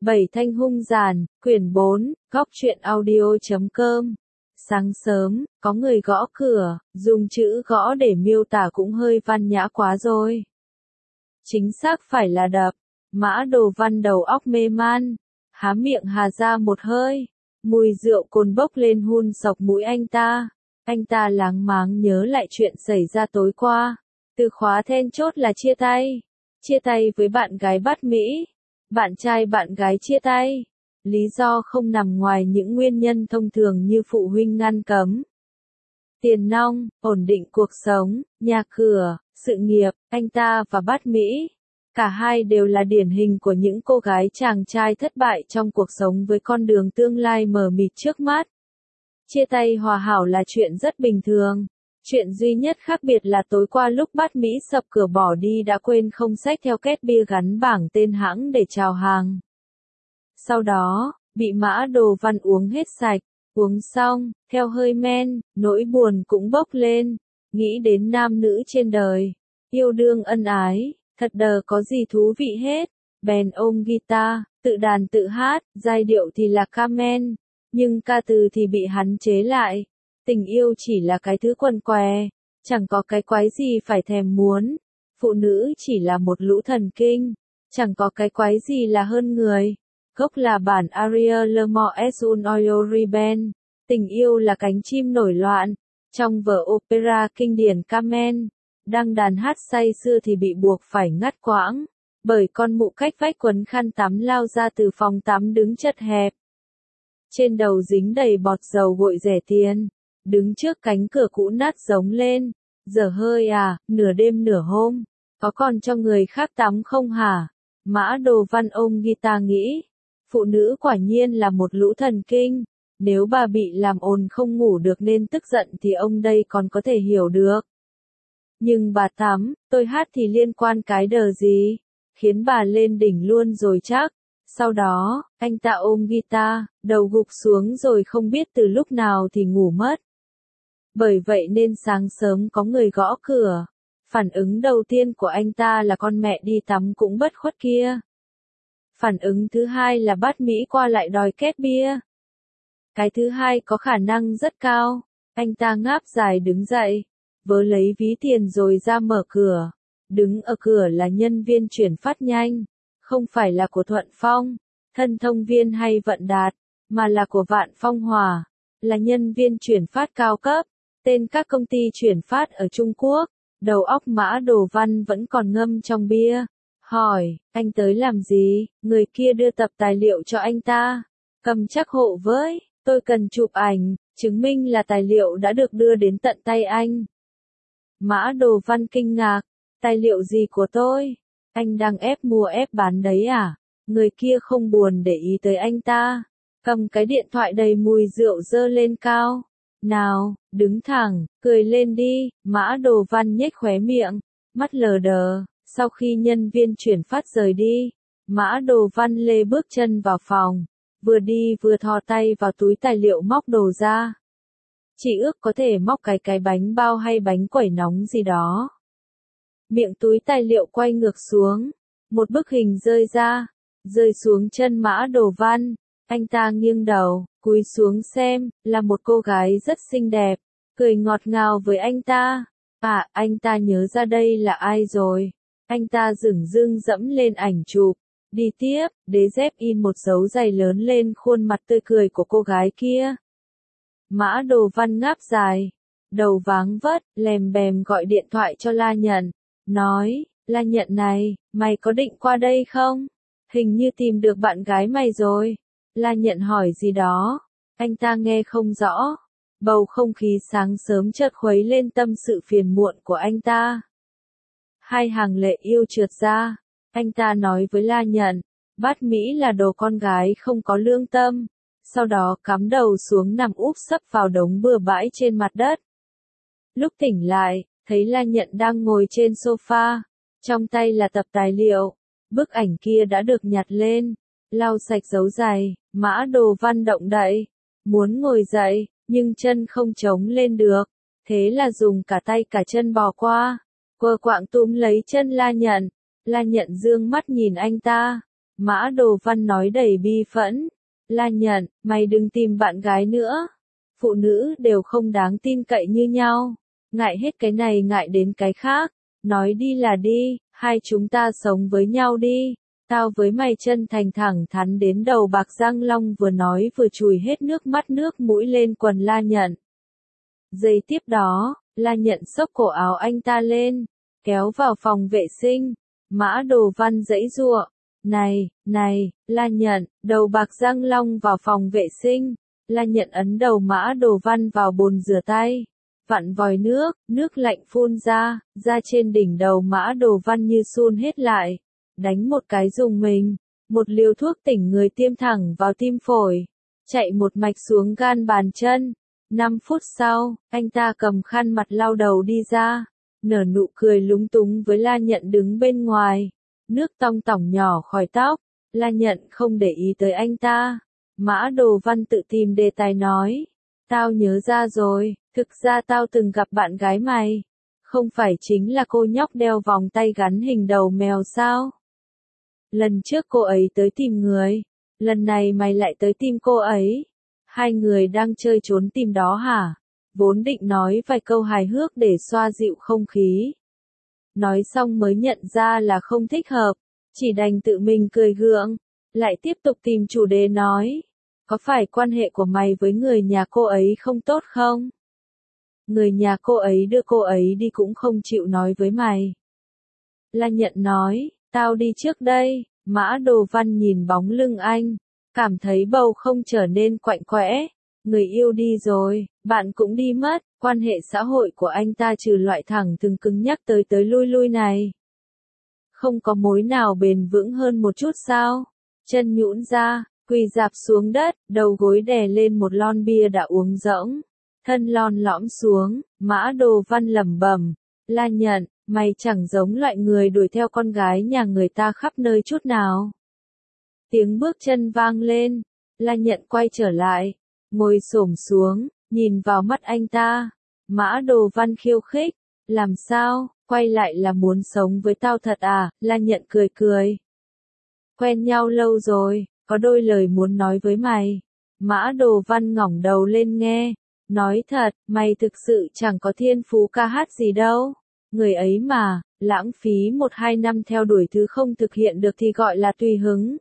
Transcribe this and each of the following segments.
Bảy Thanh hung giàn, quyển 4, góc truyện audio.com. Sáng sớm, có người gõ cửa, dùng chữ gõ để miêu tả cũng hơi văn nhã quá rồi. Chính xác phải là đập. Mã Đồ Văn đầu óc mê man, há miệng hà ra một hơi, mùi rượu cồn bốc lên hun sộc mũi anh ta. Anh ta láng máng nhớ lại chuyện xảy ra tối qua. Từ khóa then chốt là chia tay. Chia tay với bạn gái Bát Mỹ. Bạn trai bạn gái chia tay. Lý do không nằm ngoài những nguyên nhân thông thường như phụ huynh ngăn cấm. Tiền nong, ổn định cuộc sống, nhà cửa, sự nghiệp, anh ta và Bát Mỹ. Cả hai đều là điển hình của những cô gái chàng trai thất bại trong cuộc sống với con đường tương lai mờ mịt trước mắt. Chia tay hòa hảo là chuyện rất bình thường. Chuyện duy nhất khác biệt là tối qua lúc Bát Mỹ sập cửa bỏ đi đã quên không xách theo két bia gắn bảng tên hãng để chào hàng. Sau đó, bị Mã Đồ Văn uống hết sạch, uống xong, theo hơi men, nỗi buồn cũng bốc lên, nghĩ đến nam nữ trên đời, yêu đương ân ái, thật đờ có gì thú vị hết, bèn ôm guitar, tự đàn tự hát, giai điệu thì là Carmen, nhưng ca từ thì bị hắn chế lại. Tình yêu chỉ là cái thứ quần què, chẳng có cái quái gì phải thèm muốn. Phụ nữ chỉ là một lũ thần kinh, chẳng có cái quái gì là hơn người. Gốc là bản Ariel Lemort es un Oriben. Tình yêu là cánh chim nổi loạn. Trong vở opera kinh điển Carmen, đang đàn hát say sưa thì bị buộc phải ngắt quãng, bởi con mụ cách vách quấn khăn tắm lao ra từ phòng tắm đứng chật hẹp. Trên đầu dính đầy bọt dầu gội rẻ tiền. Đứng trước cánh cửa cũ nát giống lên, dở hơi à, nửa đêm nửa hôm, có còn cho người khác tắm không hả? Mã Đồ Văn ôm guitar nghĩ, phụ nữ quả nhiên là một lũ thần kinh, nếu bà bị làm ồn không ngủ được nên tức giận thì ông đây còn có thể hiểu được. Nhưng bà tắm, tôi hát thì liên quan cái đờ gì, khiến bà lên đỉnh luôn rồi chắc. Sau đó, anh ta ôm guitar, đầu gục xuống rồi không biết từ lúc nào thì ngủ mất. Bởi vậy nên sáng sớm có người gõ cửa. Phản ứng đầu tiên của anh ta là con mẹ đi tắm cũng bất khuất kia. Phản ứng thứ hai là Bát Mỹ qua lại đòi két bia. Cái thứ hai có khả năng rất cao. Anh ta ngáp dài đứng dậy, vớ lấy ví tiền rồi ra mở cửa. Đứng ở cửa là nhân viên chuyển phát nhanh, không phải là của Thuận Phong, thân thông viên hay Vận Đạt, mà là của Vạn Phong Hòa, là nhân viên chuyển phát cao cấp. Tên các công ty chuyển phát ở Trung Quốc, đầu óc Mã Đồ Văn vẫn còn ngâm trong bia. Hỏi, anh tới làm gì? Người kia đưa tập tài liệu cho anh ta. Cầm chắc hộ với, tôi cần chụp ảnh, chứng minh là tài liệu đã được đưa đến tận tay anh. Mã Đồ Văn kinh ngạc, tài liệu gì của tôi? Anh đang ép mua ép bán đấy à? Người kia không buồn để ý tới anh ta, cầm cái điện thoại đầy mùi rượu giơ lên cao. Nào, đứng thẳng, cười lên đi, Mã Đồ Văn nhếch khóe miệng, mắt lờ đờ. Sau khi nhân viên chuyển phát rời đi, Mã Đồ Văn lê bước chân vào phòng, vừa đi vừa thò tay vào túi tài liệu móc đồ ra. Chỉ ước có thể móc cái bánh bao hay bánh quẩy nóng gì đó. Miệng túi tài liệu quay ngược xuống, một bức hình rơi ra, rơi xuống chân Mã Đồ Văn. Anh ta nghiêng đầu, cúi xuống xem, là một cô gái rất xinh đẹp, cười ngọt ngào với anh ta. À, anh ta nhớ ra đây là ai rồi. Anh ta dửng dưng dẫm lên ảnh chụp, đi tiếp, đế dép in một dấu giày lớn lên khuôn mặt tươi cười của cô gái kia. Mã Đồ Văn ngáp dài, đầu váng vất, lèm bèm gọi điện thoại cho La Nhận, nói, La Nhận này, mày có định qua đây không? Hình như tìm được bạn gái mày rồi. La Nhận hỏi gì đó, anh ta nghe không rõ. Bầu không khí sáng sớm chợt khuấy lên tâm sự phiền muộn của anh ta. Hai hàng lệ yêu trượt ra, anh ta nói với La Nhận, Bát Mỹ là đồ con gái không có lương tâm. Sau đó cắm đầu xuống nằm úp sấp vào đống bừa bãi trên mặt đất. Lúc tỉnh lại, thấy La Nhận đang ngồi trên sofa, trong tay là tập tài liệu. Bức ảnh kia đã được nhặt lên, lau sạch dấu giày. Mã Đồ Văn động đậy, muốn ngồi dậy, nhưng chân không chống lên được, thế là dùng cả tay cả chân bò qua, quờ quạng túm lấy chân La Nhận. La Nhận dương mắt nhìn anh ta, Mã Đồ Văn nói đầy bi phẫn. La Nhận, mày đừng tìm bạn gái nữa. Phụ nữ đều không đáng tin cậy như nhau. Ngại hết cái này ngại đến cái khác. Nói đi là đi, hai chúng ta sống với nhau đi. Tao với mày chân thành thẳng thắn đến đầu bạc Giang Long vừa nói vừa chùi hết nước mắt nước mũi lên quần La Nhận. Giây tiếp đó, La Nhận xốc cổ áo anh ta lên, kéo vào phòng vệ sinh. Mã Đồ Văn giãy giụa. Này, La Nhận, đầu bạc Giang Long vào phòng vệ sinh. La Nhận ấn đầu Mã Đồ Văn vào bồn rửa tay. Vặn vòi nước lạnh phun ra trên đỉnh đầu Mã Đồ Văn như sun hết lại. Đánh một cái dùng mình, một liều thuốc tỉnh người tiêm thẳng vào tim phổi. Chạy một mạch xuống gan bàn chân. 5 phút sau, anh ta cầm khăn mặt lau đầu đi ra. Nở nụ cười lúng túng với La Nhận đứng bên ngoài. Nước tong tỏng nhỏ khỏi tóc. La Nhận không để ý tới anh ta. Mã Đồ Văn tự tìm đề tài nói. Tao nhớ ra rồi, thực ra tao từng gặp bạn gái mày. Không phải chính là cô nhóc đeo vòng tay gắn hình đầu mèo sao? Lần trước cô ấy tới tìm người. Lần này mày lại tới tìm cô ấy. Hai người đang chơi trốn tìm đó hả? Vốn định nói vài câu hài hước để xoa dịu không khí. Nói xong mới nhận ra là không thích hợp. Chỉ đành tự mình cười gượng. Lại tiếp tục tìm chủ đề nói. Có phải quan hệ của mày với người nhà cô ấy không tốt không? Người nhà cô ấy đưa cô ấy đi cũng không chịu nói với mày. La Nhận nói, tao đi trước đây. Mã Đồ Văn nhìn bóng lưng anh. Cảm thấy bầu không trở nên quạnh quẽ. Người yêu đi rồi, bạn cũng đi mất. Quan hệ xã hội của anh ta trừ loại thẳng thừng cứng nhắc tới lui này. Không có mối nào bền vững hơn một chút sao? Chân nhũn ra, quỳ rạp xuống đất, đầu gối đè lên một lon bia đã uống rỗng. Thân lon lõm xuống, Mã Đồ Văn lẩm bẩm. La Nhận, mày chẳng giống loại người đuổi theo con gái nhà người ta khắp nơi chút nào. Tiếng bước chân vang lên. La Nhận quay trở lại. Ngồi xổm xuống, nhìn vào mắt anh ta. Mã Đồ Văn khiêu khích. Làm sao, quay lại là muốn sống với tao thật à? La Nhận cười. Quen nhau lâu rồi, có đôi lời muốn nói với mày. Mã Đồ Văn ngẩng đầu lên nghe. Nói thật, mày thực sự chẳng có thiên phú ca hát gì đâu. Người ấy mà, lãng phí 1-2 năm theo đuổi thứ không thực hiện được thì gọi là tùy hứng.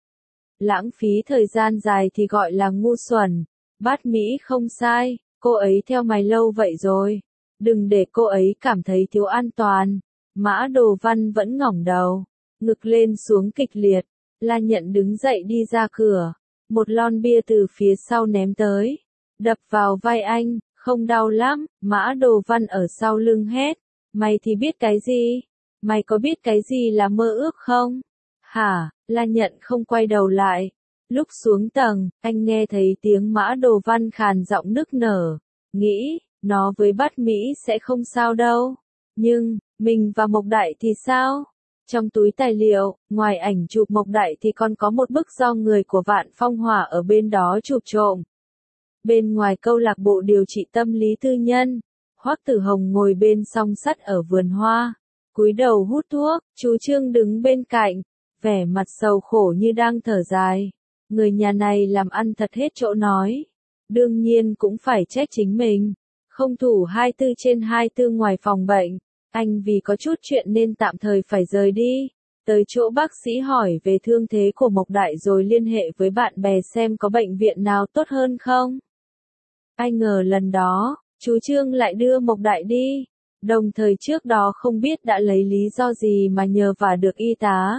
Lãng phí thời gian dài thì gọi là ngu xuẩn. Bát Mỹ không sai, cô ấy theo mày lâu vậy rồi. Đừng để cô ấy cảm thấy thiếu an toàn. Mã Đồ Văn vẫn ngẩng đầu, ngực lên xuống kịch liệt. La Nhận đứng dậy đi ra cửa. Một lon bia từ phía sau ném tới. Đập vào vai anh, không đau lắm. Mã Đồ Văn ở sau lưng hét. Mày thì biết cái gì? Mày có biết cái gì là mơ ước không? Hả? La Nhận không quay đầu lại. Lúc xuống tầng, anh nghe thấy tiếng Mã Đồ Văn khàn giọng nức nở. Nghĩ, nó với Bát Mỹ sẽ không sao đâu. Nhưng, mình và Mộc Đại thì sao? Trong túi tài liệu, ngoài ảnh chụp Mộc Đại thì còn có một bức do người của Vạn Phong Hỏa ở bên đó chụp trộm. Bên ngoài câu lạc bộ điều trị tâm lý tư nhân, Hoắc Tử Hồng ngồi bên song sắt ở vườn hoa, cúi đầu hút thuốc, chú Trương đứng bên cạnh, vẻ mặt sầu khổ như đang thở dài. Người nhà này làm ăn thật hết chỗ nói. Đương nhiên cũng phải trách chính mình. Không thủ 24/24 ngoài phòng bệnh. Anh vì có chút chuyện nên tạm thời phải rời đi. Tới chỗ bác sĩ hỏi về thương thế của Mộc Đại rồi liên hệ với bạn bè xem có bệnh viện nào tốt hơn không. Ai ngờ lần đó, chú Trương lại đưa Mộc Đại đi. Đồng thời trước đó không biết đã lấy lý do gì mà nhờ vả được y tá.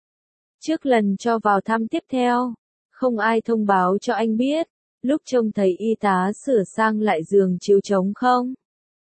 Trước lần cho vào thăm tiếp theo, không ai thông báo cho anh biết. Lúc trông thấy y tá sửa sang lại giường chiếu trống không.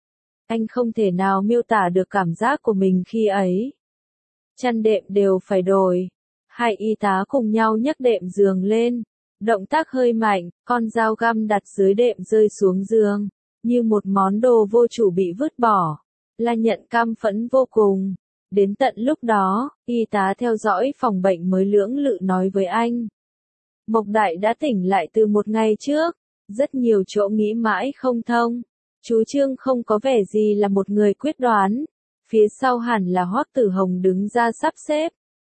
Anh không thể nào miêu tả được cảm giác của mình khi ấy. Chăn đệm đều phải đổi. Hai y tá cùng nhau nhấc đệm giường lên. Động tác hơi mạnh, con dao găm đặt dưới đệm rơi xuống giường. Như một món đồ vô chủ bị vứt bỏ. La Nhận căm phẫn vô cùng. Đến tận lúc đó, y tá theo dõi phòng bệnh mới lưỡng lự nói với anh. Mộc Đại đã tỉnh lại từ một ngày trước. Rất nhiều chỗ nghĩ mãi không thông. Chú Trương không có vẻ gì là một người quyết đoán. Phía sau hẳn là Hoắc Tử Hồng đứng ra sắp xếp.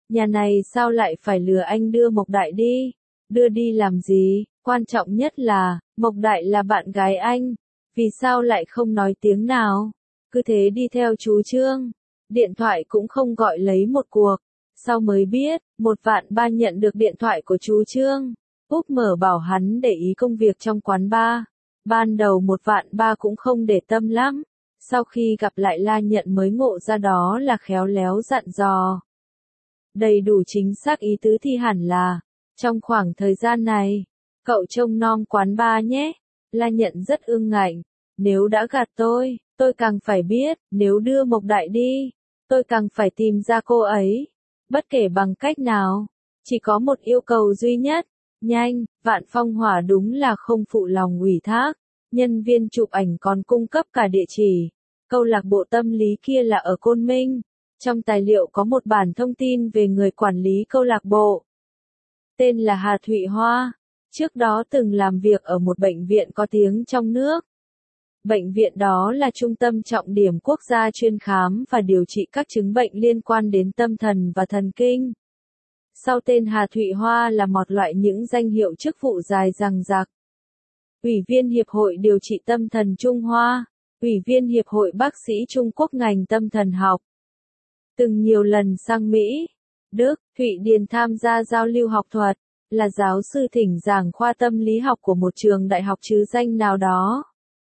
Nhà này sao lại phải lừa anh đưa Mộc Đại đi? Đưa đi làm gì? Quan trọng nhất là, Mộc Đại là bạn gái anh. Vì sao lại không nói tiếng nào? Cứ thế đi theo chú Trương. Điện thoại cũng không gọi lấy một cuộc. Sau mới biết, 1.300.000 nhận được điện thoại của chú Trương. Úc mở bảo hắn để ý công việc trong quán bar. Ban đầu 1.300.000 cũng không để tâm lắm. Sau khi gặp lại La Nhận mới ngộ ra đó là khéo léo dặn dò. Đầy đủ chính xác ý tứ thì hẳn là, trong khoảng thời gian này, cậu trông nom quán bar nhé. La Nhận rất ương ngạnh. Nếu đã gạt tôi càng phải biết, nếu đưa Mộc Đại đi, tôi càng phải tìm ra cô ấy. Bất kể bằng cách nào, chỉ có một yêu cầu duy nhất, nhanh. Vạn Phong Hỏa đúng là không phụ lòng ủy thác. Nhân viên chụp ảnh còn cung cấp cả địa chỉ. Câu lạc bộ tâm lý kia là ở Côn Minh. Trong tài liệu có một bản thông tin về người quản lý câu lạc bộ. Tên là Hà Thụy Hoa. Trước đó từng làm việc ở một bệnh viện có tiếng trong nước. Bệnh viện đó là trung tâm trọng điểm quốc gia chuyên khám và điều trị các chứng bệnh liên quan đến tâm thần và thần kinh. Sau tên Hà Thụy Hoa là một loại những danh hiệu chức vụ dài dằng dặc. Ủy viên Hiệp hội Điều trị Tâm thần Trung Hoa, Ủy viên Hiệp hội Bác sĩ Trung Quốc ngành tâm thần học. Từng nhiều lần sang Mỹ, Đức, Thụy Điển tham gia giao lưu học thuật, là giáo sư thỉnh giảng khoa tâm lý học của một trường đại học trứ danh nào đó.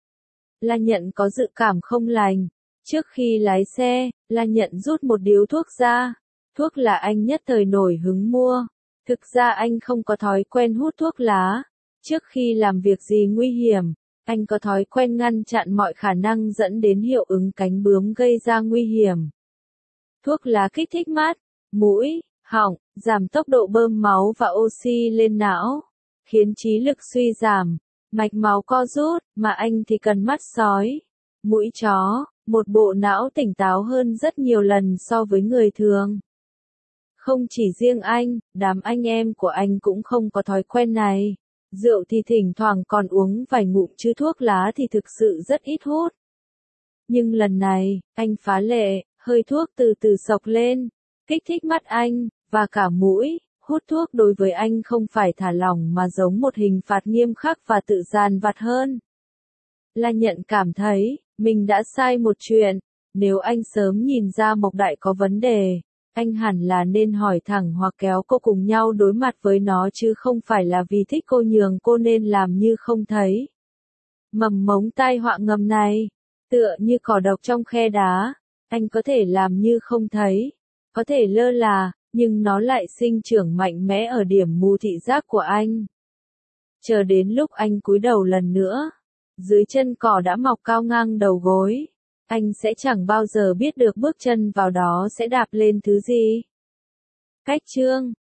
La Nhận có dự cảm không lành. Trước khi lái xe, La Nhận rút một điếu thuốc ra. Thuốc là anh nhất thời nổi hứng mua. Thực ra anh không có thói quen hút thuốc lá. Trước khi làm việc gì nguy hiểm, anh có thói quen ngăn chặn mọi khả năng dẫn đến hiệu ứng cánh bướm gây ra nguy hiểm. Thuốc lá kích thích mắt, mũi, họng, giảm tốc độ bơm máu và oxy lên não, khiến trí lực suy giảm, mạch máu co rút, mà anh thì cần mắt sói, mũi chó, một bộ não tỉnh táo hơn rất nhiều lần so với người thường. Không chỉ riêng anh, đám anh em của anh cũng không có thói quen này. Rượu thì thỉnh thoảng còn uống vài ngụm chứ thuốc lá thì thực sự rất ít hút. Nhưng lần này, anh phá lệ, hơi thuốc từ từ xộc lên, kích thích mắt anh, và cả mũi. Hút thuốc đối với anh không phải thả lỏng mà giống một hình phạt nghiêm khắc và tự dàn vặt hơn. La Nhận cảm thấy, mình đã sai một chuyện. Nếu anh sớm nhìn ra Mộc Đại có vấn đề, anh hẳn là nên hỏi thẳng hoặc kéo cô cùng nhau đối mặt với nó chứ không phải là vì thích cô nhường cô nên làm như không thấy. Mầm mống tai họa ngầm này, tựa như cỏ độc trong khe đá, anh có thể làm như không thấy, có thể lơ là, nhưng nó lại sinh trưởng mạnh mẽ ở điểm mù thị giác của anh. Chờ đến lúc anh cúi đầu lần nữa, dưới chân cỏ đã mọc cao ngang đầu gối. Anh sẽ chẳng bao giờ biết được bước chân vào đó sẽ đạp lên thứ gì. Cách chương